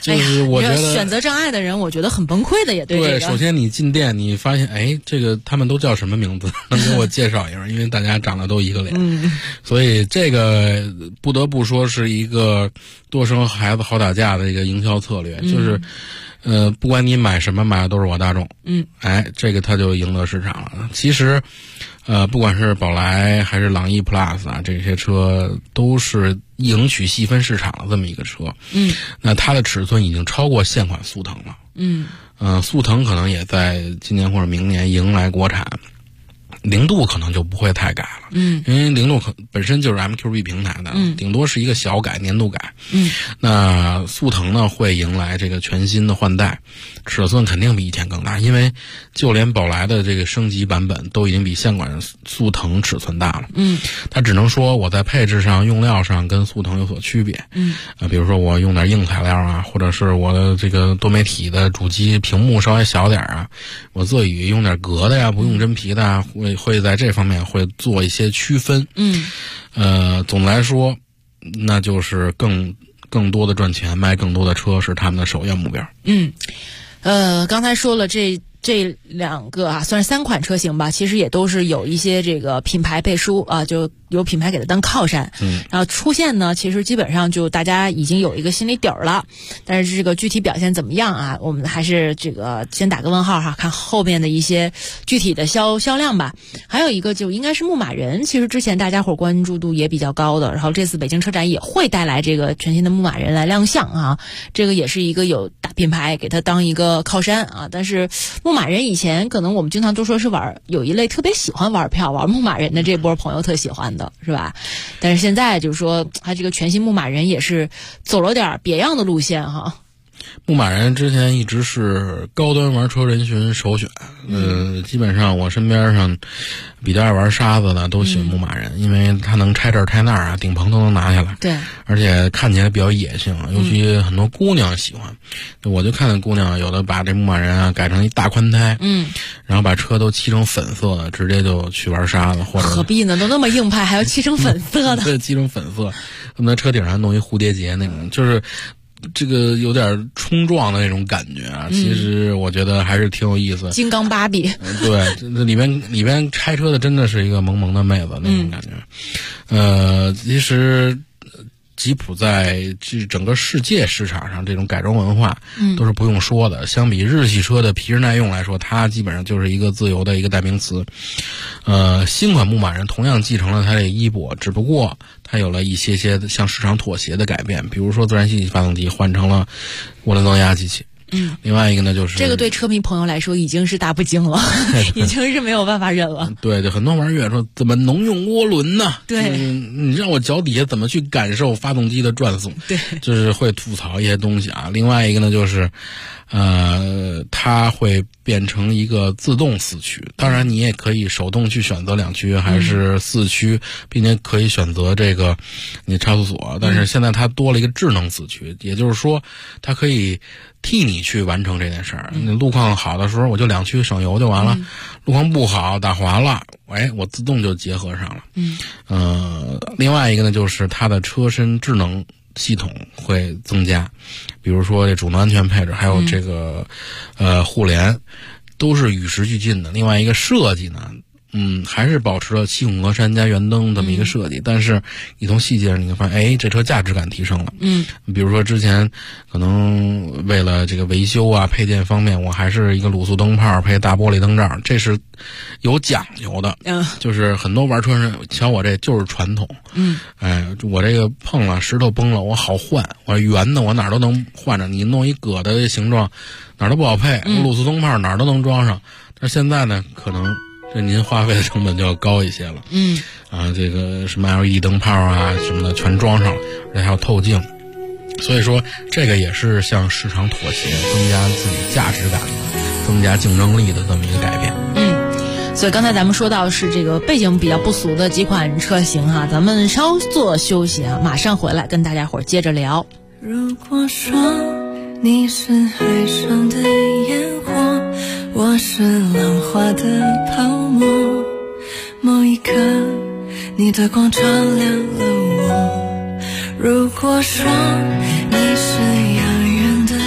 就是我觉得选择障碍的人，我觉得很崩溃的，也对。首先你进店，你发现这个他们都叫什么名字？能给我介绍一下？因为大家长得都一个脸，所以这个不得不说是一个多生孩子好打架的一个营销策略，就是不管你买什么，买的都是我大众，这个他就赢得市场了。其实不管是宝来还是朗逸 Plus 啊，这些车都是赢取细分市场的这么一个车。那它的尺寸已经超过现款速腾了。速腾可能也在今年或者明年迎来国产。零度可能就不会太改了，因为零度本身就是 MQB 平台的，顶多是一个小改，年度改。那速腾呢会迎来这个全新的换代，尺寸肯定比以前更大，因为就连宝来的这个升级版本都已经比现款速腾尺寸大了。它只能说我在配置上、用料上跟速腾有所区别。比如说我用点硬材料啊，或者是我的这个多媒体的主机屏幕稍微小点啊，我座椅用点革的呀，不用真皮的啊，会在这方面会做一些区分。总的来说，那就是更多的赚钱，卖更多的车是他们的首要目标。 刚才说了这两个啊，算是3款车型吧，其实也都是有一些这个品牌背书啊，就有品牌给它当靠山。然后出现呢，其实基本上就大家已经有一个心理底儿了，但是这个具体表现怎么样啊，我们还是这个先打个问号哈，看后面的一些具体的销量吧。还有一个就应该是牧马人，其实之前大家伙关注度也比较高的，然后这次北京车展也会带来这个全新的牧马人来亮相啊，这个也是一个有大品牌给它当一个靠山啊。但是牧马人以前可能我们经常都说是有一类特别喜欢玩票玩牧马人的这波朋友特喜欢的是吧？但是现在就是说它这个全新牧马人也是走了点别样的路线哈。 牧马人之前一直是高端玩车人群首选，基本上我身边上比较爱玩沙子的都喜欢牧马人，因为它能拆这儿拆那儿啊，顶棚都能拿下来。 对， 而且看起来比较野性，尤其很多姑娘喜欢。我就看见姑娘有的把这牧马人啊改成一大宽胎，然后把车都漆成粉色的，直接就去玩沙子，或者何必呢？都那么硬派，还要漆成粉色的？ 对，漆成粉色，我们在车顶上弄一蝴蝶结那种，就是这个有点冲撞的那种感觉啊，其实我觉得还是挺有意思。 金刚芭比， 对，这里边拆车的真的是一个萌萌的妹子那种感觉。其实吉普在这整个世界市场上这种改装文化都是不用说的，相比日系车的皮实耐用来说，它基本上就是一个自由的一个代名词。新款牧马人同样继承了它的衣钵，只不过它有了一些向市场妥协的改变，比如说自然吸气发动机换成了涡轮增压机器。另外一个呢，就是这个对车迷朋友来说已经是大不敬了，已经是没有办法忍了。 对，很多玩乐说怎么能用涡轮呢？ 对， 你让我脚底下怎么去感受发动机的转速？ 对， 就是会吐槽一些东西啊。另外一个呢，就是它会变成一个自动4驱，当然你也可以手动去选择2驱还是4驱，并且可以选择这个你差速锁，但是现在它多了一个智能4驱，也就是说它可以替你去完成这件事儿。你路况好的时候我就2驱省油就完了，路况不好打滑了，我自动就结合上了。另外一个呢，就是它的车身智能系统会增加，比如说这主动安全配置，还有这个互联，都是与时俱进的。另外一个设计呢，还是保持了气孔格栅加圆灯这么一个设计，但是你从细节上你会发现，这车价值感提升了。比如说之前可能为了这个维修啊配件方面，我还是一个卤素灯泡配大玻璃灯罩，这是有讲究的。就是很多玩车人瞧我这就是传统。我这个碰了石头崩了我好换，我圆的我哪儿都能换着，你弄一葛的形状哪儿都不好配，我卤素灯泡哪儿都能装上。但现在呢，可能这您花费的成本就要高一些了。这个什么 LED 灯泡啊什么的全装上了，而且还有透镜，所以说这个也是向市场妥协，增加自己价值感，增加竞争力的这么一个改变。 所以刚才咱们说到是这个背景比较不俗的几款车型哈，咱们稍作休息啊，马上回来跟大家伙接着聊。 如果说你是海上的烟火，我是浪花的泡沫，某一刻你的光照亮了我。如果说你是遥远的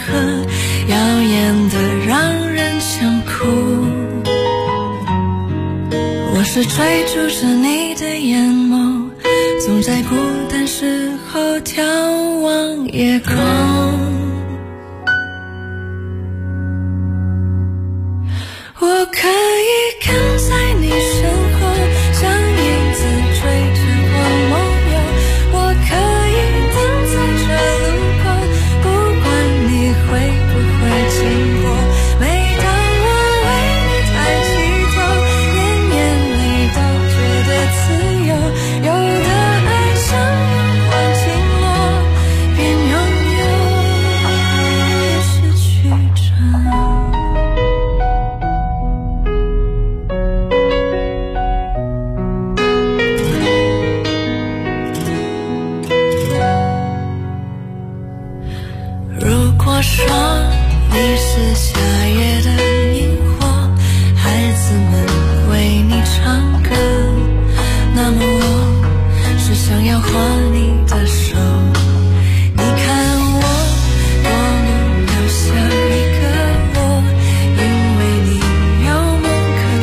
河，耀眼的让人想哭。我是追逐着你的眼眸，总在孤单时候眺望夜空。我可以跟在你身后，像影子追着光梦游。我可以等在这路口，不管你会不会经过。每当我为你抬起头，年年里都觉得自由。有的爱像阳光倾落，边拥有边失去着。如果说你是夏夜的萤火，孩子们为你唱歌，那么我是想要握你的手。你看我多么渺小一个我，因为你有梦可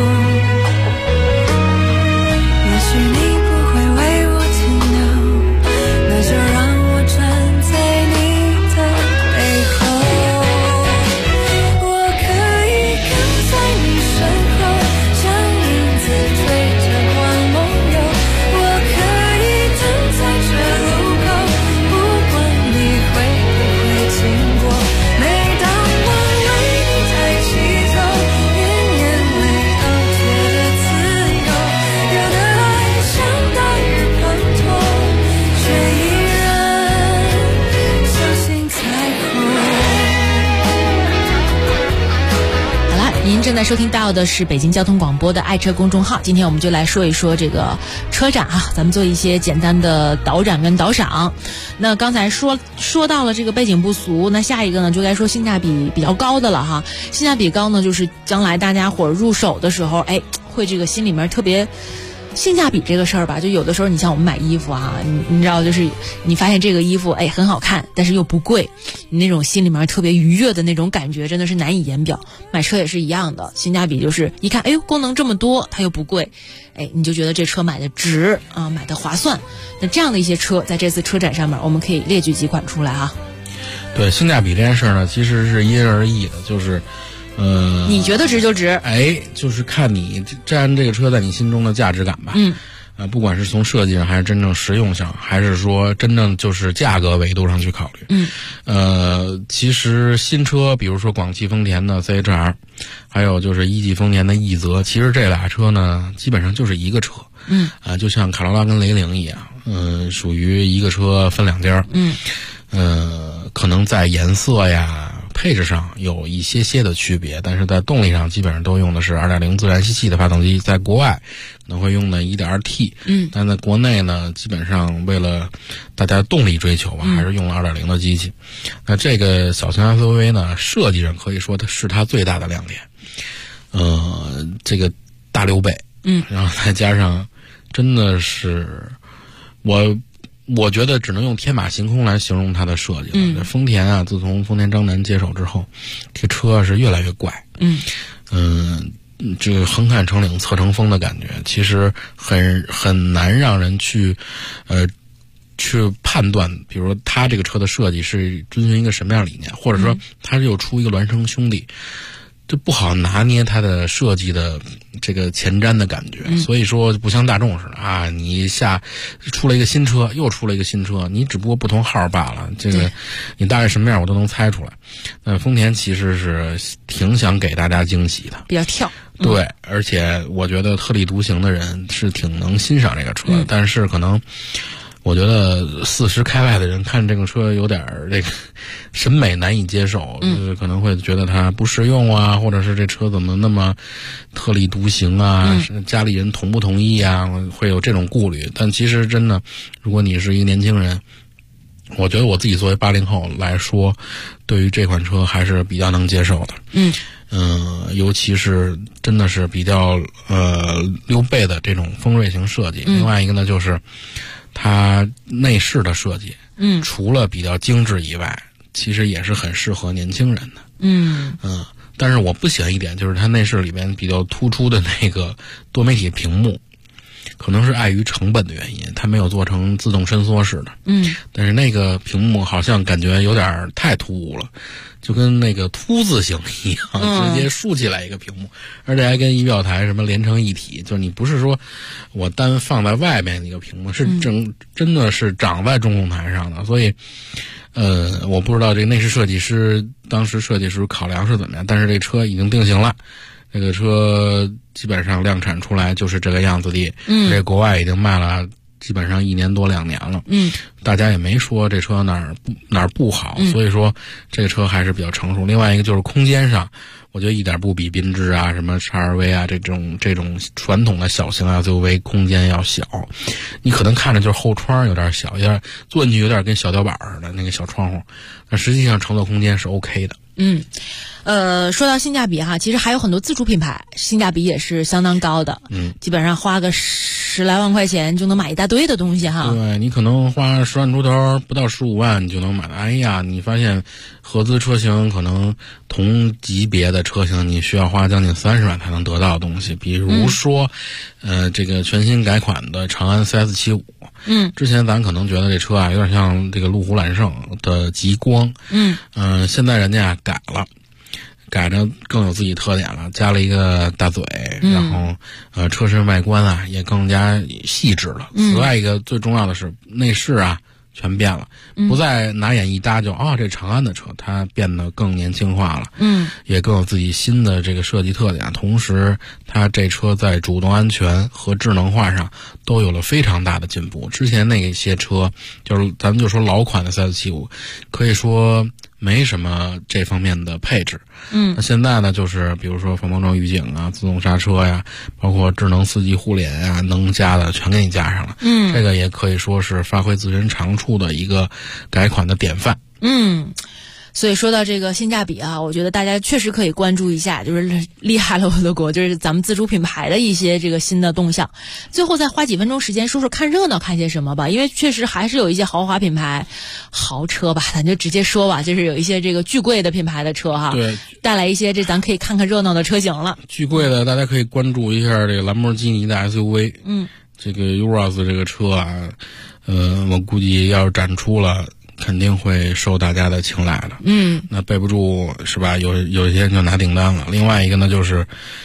做。也许你不会为我停留，那就让我站在你的背后。我可以跟在你身后，像影子追着光梦游。我可以等在这路口，不管你会不会经过。每当我为你抬起头，年年里都觉得自由。有的爱像大雨滂沱，却依然相信彩虹。 好了，您正在收听到的是北京交通广播的爱车公众号。今天我们就来说一说这个车展啊，咱们做一些简单的导展跟导赏。那刚才说到了这个背景不俗，那下一个呢就该说性价比比较高的了哈。性价比高呢，就是将来大家伙儿入手的时候，会这个心里面特别。性价比这个事儿吧，就有的时候你像我们买衣服啊，你知道，就是你发现这个衣服很好看，但是又不贵，你那种心里面特别愉悦的那种感觉真的是难以言表。买车也是一样的，性价比就是一看，功能这么多，它又不贵，你就觉得这车买的值啊，买的划算。那这样的一些车，在这次车展上面，我们可以列举几款出来哈。 对，性价比这件事呢，其实是因人而异的，就是你觉得值就值， 就是看你占这个车在你心中的价值感吧。不管是从设计上，还是真正实用上，还是说真正就是价格维度上去考虑。其实新车，比如说广汽丰田的 CHR， 还有就是一汽丰田的奕泽，其实这俩车呢，基本上就是一个车。就像卡罗拉跟雷凌一样，属于一个车分两家。可能在颜色呀、配置上有一些的区别，但是在动力上基本上都用的是 2.0 自然吸气的发动机，在国外可能会用的 1.2T， 但在国内呢，基本上为了大家动力追求吧，还是用了 2.0 的机器。那这个小型 SUV 呢，设计上可以说它是它最大的亮点。这个大6倍，然后再加上真的是我觉得只能用天马行空来形容它的设计了。丰田啊，自从丰田章男接手之后，这车是越来越怪。这个横看成岭侧成峰的感觉，其实很难让人去判断，比如说它这个车的设计是遵循一个什么样的理念，或者说它又出一个孪生兄弟。就不好拿捏它的设计的这个前瞻的感觉，所以说不像大众似的啊，你出了一个新车，又出了一个新车，你只不过不同号罢了，这个你大概什么样我都能猜出来。丰田其实是挺想给大家惊喜的， 比较跳。 对，而且我觉得特立独行的人是挺能欣赏这个车，但是可能我觉得40开外的人看这个车有点这个审美难以接受，就是可能会觉得它不实用啊，或者是这车怎么那么特立独行啊，家里人同不同意啊，会有这种顾虑。但其实真的，如果你是一个年轻人，我觉得我自己作为80后来说，对于这款车还是比较能接受的。尤其是真的是比较溜背的这种锋锐型设计。另外一个呢，就是它内饰的设计，除了比较精致以外， 其实也是很适合年轻人的。但是我不喜欢一点，就是它内饰里面比较突出的那个多媒体屏幕，可能是碍于成本的原因，它没有做成自动伸缩式的。但是那个屏幕好像感觉有点太突兀了，就跟那个凸字形一样，直接竖起来一个屏幕，而且还跟仪表台什么连成一体，就是你不是说我单放在外面一个屏幕，是真的是长在中控台上的。所以我不知道这个内饰设计师当时设计时考量是怎么样，但是这车已经定型了，这个车基本上量产出来就是这个样子的。这国外已经卖了基本上1年多2年了。大家也没说这车哪儿不好，所以说这个车还是比较成熟。另外一个就是空间上，我觉得一点不比缤智啊、什么XRV 啊这种传统的小型 SUV 空间要小。你可能看着就是后窗有点小，有点坐进去有点跟小吊板似的那个小窗户，但实际上乘坐空间是 OK 的。 说到性价比哈，其实还有很多自主品牌性价比也是相当高的。基本上花个10来万块钱就能买一大堆的东西哈。 对，你可能花10万出头，不到15万你就能买的。哎呀，你发现合资车型可能同级别的车型你需要花将近30万才能得到的东西，比如说这个全新改款的长安 CS75。之前咱可能觉得这车啊有点像这个路虎揽胜的极光。现在人家改着更有自己特点了，加了一个大嘴，然后车身外观啊也更加细致了。此外一个最重要的是内饰啊全变了，不再拿眼一搭就这长安的车，它变得更年轻化了。也更有自己新的这个设计特点，同时它这车在主动安全和智能化上都有了非常大的进步。之前那些车就是咱们就说老款的 CS75 可以说没什么这方面的配置。那现在呢，就是比如说防碰撞预警啊、自动刹车呀，包括智能4G 互联啊，能加的全给你加上了。这个也可以说是发挥自身长处的一个改款的典范。 所以说到这个性价比啊，我觉得大家确实可以关注一下，就是厉害了我的国，就是咱们自主品牌的一些这个新的动向。最后再花几分钟时间说说看热闹看些什么吧，因为确实还是有一些豪华品牌豪车吧，咱就直接说吧，就是有一些这个巨贵的品牌的车哈， 对， 带来一些这咱可以看看热闹的车型了。 巨贵的大家可以关注一下这个兰博基尼的 SUV。这个 Urus 这个车啊，我估计要是展出了肯定会受大家的青睐的。那备不住是吧，有一些人就拿订单了。另外一个呢就是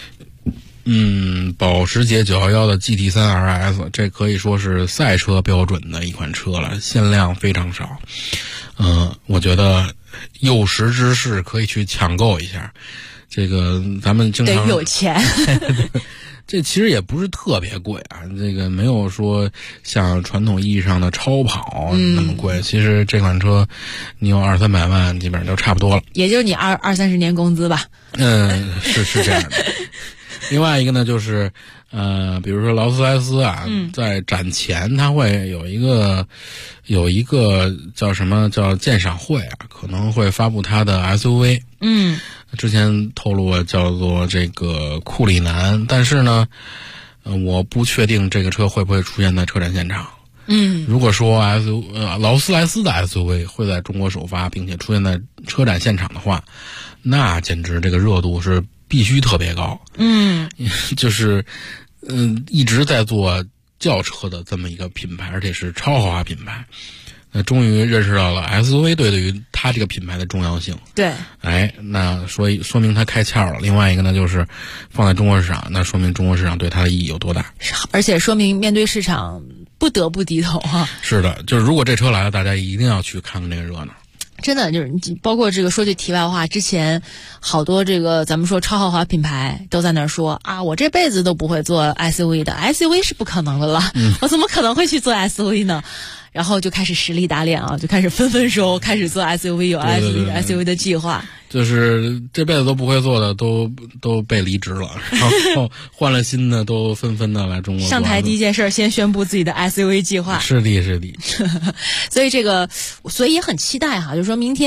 保时捷911的 GT3 RS， 这可以说是赛车标准的一款车了，限量非常少。我觉得有识之士可以去抢购一下。这个咱们经常得有钱这其实也不是特别贵啊，这个没有说像传统意义上的超跑那么贵。其实这款车你有200-300万基本上就差不多了， 也就是你20-30年工资吧。 是这样的。另外一个呢就是比如说劳斯莱斯啊，在展前它会有一个叫什么叫鉴赏会啊，可能会发布它的 SUV。之前透露了叫做这个库里南，但是呢我不确定这个车会不会出现在车展现场。如果说劳斯莱斯的 SUV 会在中国首发并且出现在车展现场的话，那简直这个热度是必须特别高。就是一直在做轿车的这么一个品牌，而且是超豪华品牌。终于认识到了 SUV 对于它这个品牌的重要性。 对， 那说明它开窍了。另外一个呢，就是放在中国市场，那说明中国市场对它的意义有多大， 而且说明面对市场不得不低头哈。 是的，就是如果这车来了，大家一定要去看看这个热闹。 真的就是包括这个说句题外话，之前好多这个咱们说超豪华品牌都在那儿说啊，我这辈子都不会做 SUV 的 ，SUV 是不可能的了，我怎么可能会去做 SUV 呢？然后就开始实力打脸啊，就开始纷纷说开始做 SUV， 有 SUV 的计划。 就是这辈子都不会做的都被离职了，然后换了新的都纷纷的来中国。 上台第一件事先宣布自己的 SUV 计划。 是的。 所以也很期待哈，就是说明天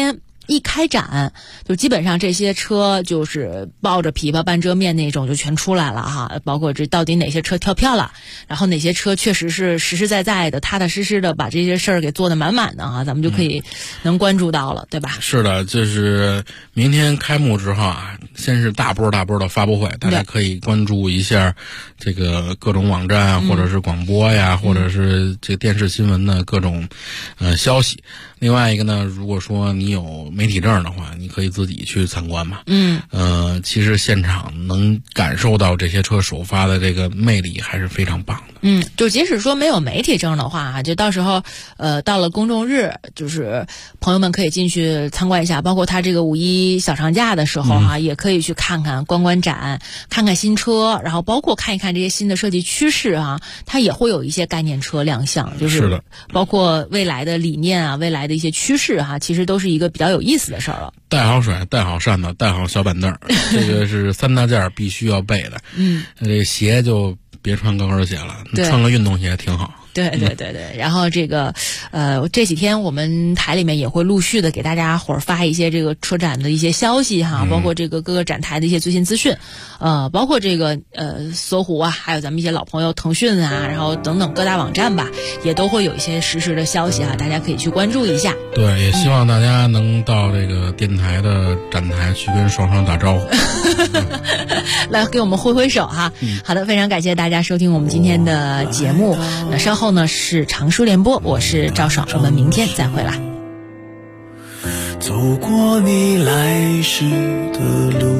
一开展，就基本上这些车就是抱着琵琶半遮面那种就全出来了哈，包括这到底哪些车跳票了，然后哪些车确实是实实在在的、踏踏实实的把这些事儿给做得满满的哈，咱们就可以能关注到了，对吧？ 是的，就是明天开幕之后啊，先是大波的发布会，大家可以关注一下这个各种网站啊，或者是广播呀，或者是这个电视新闻的各种消息。另外一个呢，如果说你有媒体证的话，你可以自己去参观嘛。其实现场能感受到这些车首发的这个魅力还是非常棒的。 就即使说没有媒体证的话，就到时候到了公众日，就是朋友们可以进去参观一下，包括他这个5·1小长假的时候哈，也可以去看看观展，看看新车，然后包括看一看这些新的设计趋势啊，它也会有一些概念车亮相，就是包括未来的理念啊，未来的一些趋势哈，其实都是一个比较有意思的事儿了。 带好水，带好扇子，带好小板凳，这个是3大件必须要备的。这个鞋就别穿高跟鞋了，穿个运动鞋挺好。 对，然后这个这几天我们台里面也会陆续的给大家伙儿发一些这个车展的一些消息哈，包括这个各个展台的一些最新资讯，包括这个搜狐啊，还有咱们一些老朋友腾讯啊，然后等等各大网站吧，也都会有一些实时的消息啊，大家可以去关注一下。 对，也希望大家能到这个电台的展台去跟双双打招呼， 来给我们挥挥手哈。好的，非常感谢大家收听我们今天的节目。那稍后呢是常书联播，我是赵爽，我们明天再会啦。 走过你来时的路，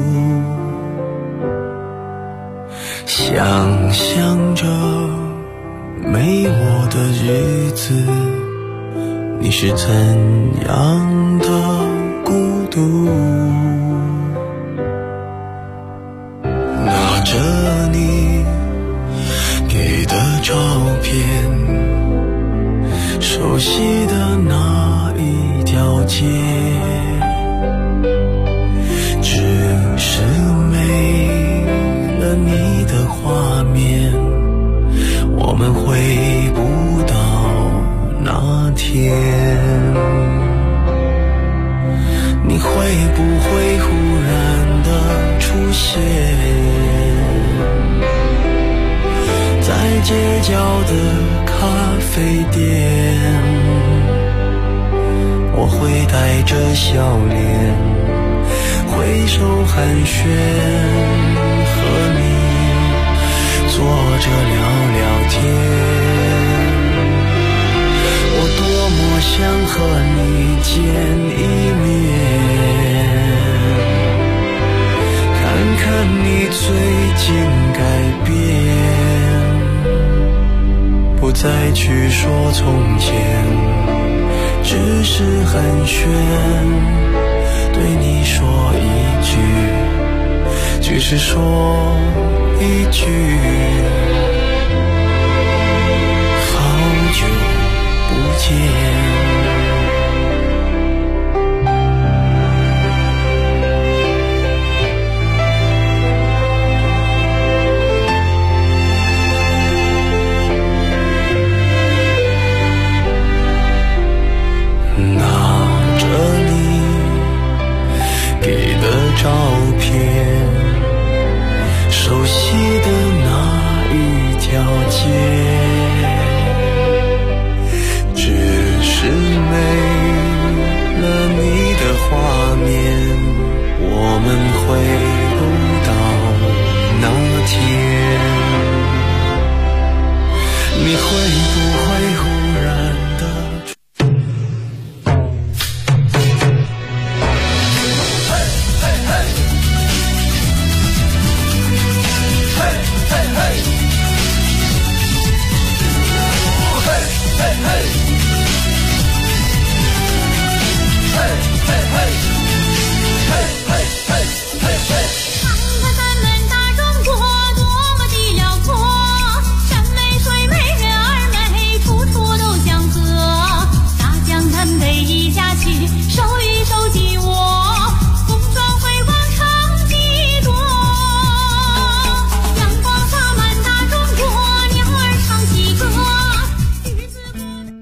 想象着没我的日子，你是怎样的孤独，拿着你给的照片，熟悉的那一条街，只是没了你的画面，我们回不到那天。你会不会忽然的出现在街角的咖啡店，我会带着笑脸挥手寒暄，和你坐着聊聊天。我多么想和你见一面，看看你最近改变，不再去说从前，只是寒暄，对你说一句，只是说一句，好久不见。照片，熟悉的那一条街，只是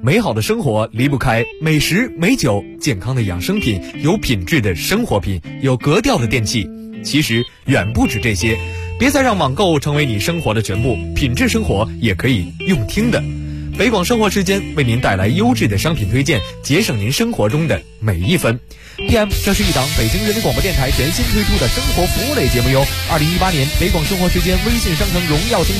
美好的生活离不开美食、美酒、健康的养生品、有品质的生活品、有格调的电器。其实远不止这些，别再让网购成为你生活的全部，品质生活也可以用听的。北广生活时间为您带来优质的商品推荐，节省您生活中的每一分。PM， 这是一档北京人民广播电台全新推出的生活服务类节目哟。2018年北广生活时间微信商城荣耀